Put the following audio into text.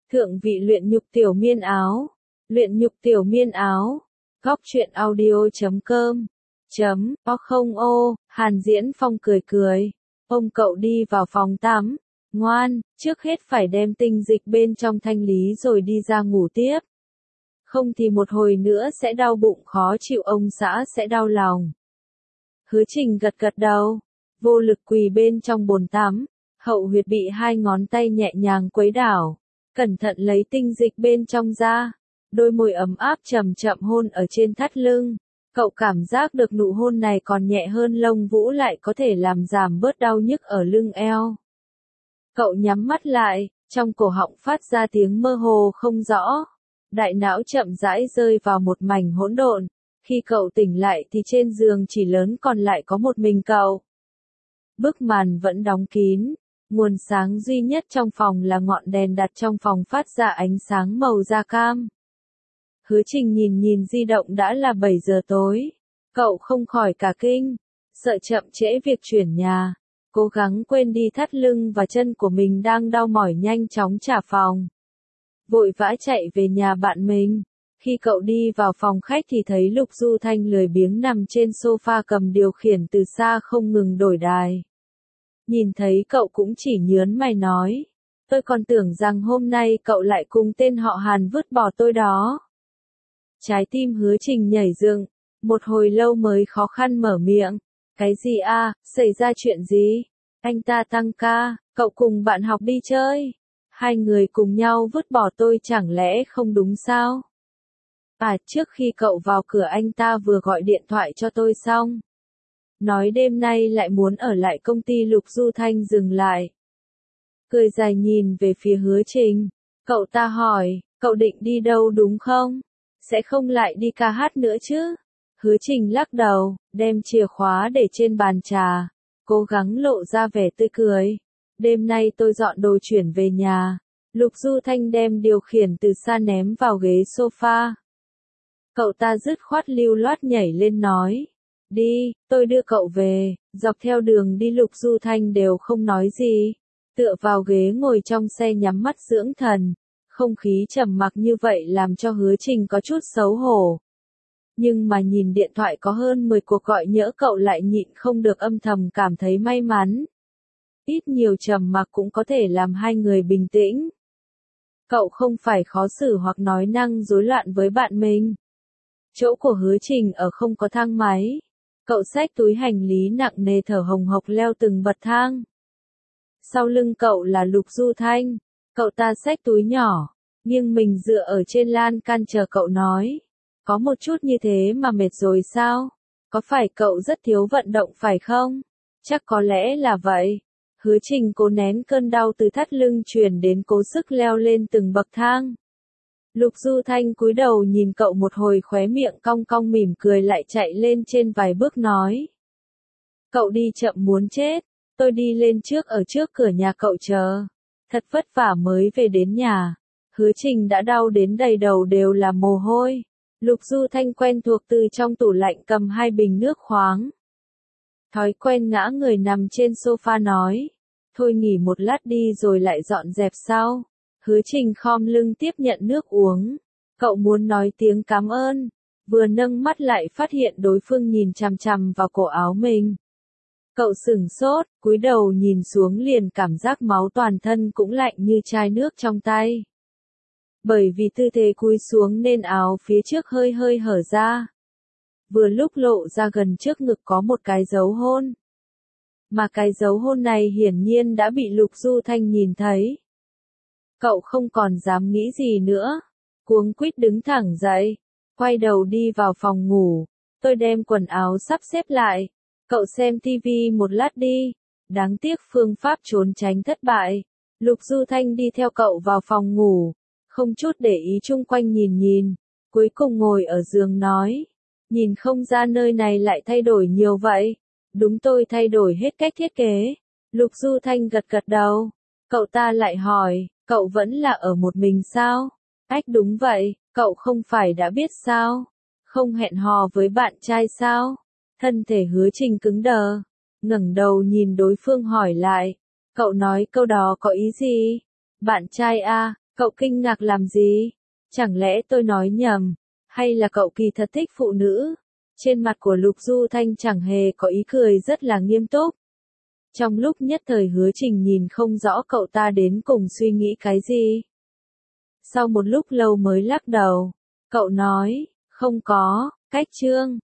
Thượng vị luyện nhục tiểu miên áo. Luyện nhục tiểu miên áo. Góc truyện audio.com. Không ô, Hàn Diễn Phong cười cười. Ông cậu đi vào phòng tắm. Ngoan, trước hết phải đem tinh dịch bên trong thanh lý rồi đi ra ngủ tiếp. Không thì một hồi nữa sẽ đau bụng khó chịu, ông xã sẽ đau lòng. Hứa Trình gật gật đầu, vô lực quỳ bên trong bồn tắm, hậu huyệt bị hai ngón tay nhẹ nhàng quấy đảo, cẩn thận lấy tinh dịch bên trong ra, đôi môi ấm áp chậm chậm hôn ở trên thắt lưng. Cậu cảm giác được nụ hôn này còn nhẹ hơn lông vũ, lại có thể làm giảm bớt đau nhức ở lưng eo. Cậu nhắm mắt lại, trong cổ họng phát ra tiếng mơ hồ không rõ. Đại não chậm rãi rơi vào một mảnh hỗn độn. Khi cậu tỉnh lại thì trên giường chỉ lớn còn lại có một mình cậu. Bức màn vẫn đóng kín. Nguồn sáng duy nhất trong phòng là ngọn đèn đặt trong phòng phát ra ánh sáng màu da cam. Hứa Trình nhìn di động đã là 7 giờ tối. Cậu không khỏi cả kinh, sợ chậm trễ việc chuyển nhà. Cố gắng quên đi thắt lưng và chân của mình đang đau mỏi, nhanh chóng trả phòng. Vội vã chạy về nhà bạn mình. Khi cậu đi vào phòng khách thì thấy Lục Du Thanh lười biếng nằm trên sofa cầm điều khiển từ xa không ngừng đổi đài. Nhìn thấy cậu cũng chỉ nhớn mày nói. Tôi còn tưởng rằng hôm nay cậu lại cùng tên họ Hàn vứt bỏ tôi đó. Trái tim Hứa Trình nhảy dựng, một hồi lâu mới khó khăn mở miệng. Cái gì a? Xảy ra chuyện gì? Anh ta tăng ca, cậu cùng bạn học đi chơi. Hai người cùng nhau vứt bỏ tôi chẳng lẽ không đúng sao? Trước khi cậu vào cửa anh ta vừa gọi điện thoại cho tôi xong. Nói đêm nay lại muốn ở lại công ty. Lục Du Thanh dừng lại. Cười dài nhìn về phía Hứa Trình. Cậu ta hỏi, cậu định đi đâu đúng không? Sẽ không lại đi ca hát nữa chứ? Hứa Trình lắc đầu, đem chìa khóa để trên bàn trà, cố gắng lộ ra vẻ tươi cười. Đêm nay tôi dọn đồ chuyển về nhà. Lục Du Thanh đem điều khiển từ xa ném vào ghế sofa. Cậu ta dứt khoát lưu loát nhảy lên nói. Đi, tôi đưa cậu về. Dọc theo đường đi Lục Du Thanh đều không nói gì. Tựa vào ghế ngồi trong xe nhắm mắt dưỡng thần. Không khí trầm mặc như vậy làm cho Hứa Trình có chút xấu hổ. Nhưng mà nhìn điện thoại có hơn 10 cuộc gọi nhỡ, cậu lại nhịn không được âm thầm cảm thấy may mắn. Ít nhiều trầm mặc cũng có thể làm hai người bình tĩnh. Cậu không phải khó xử hoặc nói năng rối loạn với bạn mình. Chỗ của Hứa Trình ở không có thang máy. Cậu xách túi hành lý nặng nề thở hồng hộc leo từng bậc thang. Sau lưng cậu là Lục Du Thanh. Cậu ta xách túi nhỏ, nghiêng mình dựa ở trên lan can chờ cậu nói. Có một chút như thế mà mệt rồi sao? Có phải cậu rất thiếu vận động phải không? Chắc có lẽ là vậy. Hứa Trình cố nén cơn đau từ thắt lưng truyền đến, cố sức leo lên từng bậc thang. Lục Du Thanh cúi đầu nhìn cậu một hồi, khóe miệng cong cong mỉm cười, lại chạy lên trên vài bước nói. Cậu đi chậm muốn chết, tôi đi lên trước, ở trước cửa nhà cậu chờ. Thật vất vả mới về đến nhà. Hứa Trình đã đau đến đầy đầu đều là mồ hôi. Lục Du Thanh quen thuộc từ trong tủ lạnh cầm 2 bình nước khoáng. Thói quen ngã người nằm trên sofa nói. Thôi nghỉ một lát đi rồi lại dọn dẹp sau. Hứa Trình khom lưng tiếp nhận nước uống. Cậu muốn nói tiếng cảm ơn. Vừa nâng mắt lại phát hiện đối phương nhìn chằm chằm vào cổ áo mình. Cậu sửng sốt, cúi đầu nhìn xuống liền cảm giác máu toàn thân cũng lạnh như chai nước trong tay. Bởi vì tư thế cúi xuống nên áo phía trước hơi hơi hở ra. Vừa lúc lộ ra gần trước ngực có một cái dấu hôn. Mà cái dấu hôn này hiển nhiên đã bị Lục Du Thanh nhìn thấy. Cậu không còn dám nghĩ gì nữa. Cuống quýt đứng thẳng dậy. Quay đầu đi vào phòng ngủ. Tôi đem quần áo sắp xếp lại. Cậu xem tivi một lát đi. Đáng tiếc phương pháp trốn tránh thất bại. Lục Du Thanh đi theo cậu vào phòng ngủ. Không chút để ý chung quanh nhìn. Cuối cùng ngồi ở giường nói. Nhìn không ra nơi này lại thay đổi nhiều vậy. Đúng, tôi thay đổi hết cách thiết kế. Lục Du Thanh gật gật đầu. Cậu ta lại hỏi, cậu vẫn là ở một mình sao? Đúng vậy, cậu không phải đã biết sao? Không hẹn hò với bạn trai sao? Thân thể Hứa Trình cứng đờ. Ngẩng đầu nhìn đối phương hỏi lại. Cậu nói câu đó có ý gì? Bạn trai à? Cậu kinh ngạc làm gì? Chẳng lẽ tôi nói nhầm? Hay là cậu kỳ thật thích phụ nữ? Trên mặt của Lục Du Thanh chẳng hề có ý cười, rất là nghiêm túc. Trong lúc nhất thời Hứa Trình nhìn không rõ cậu ta đến cùng suy nghĩ cái gì. Sau một lúc lâu mới lắc đầu, cậu nói, không có, cách chương.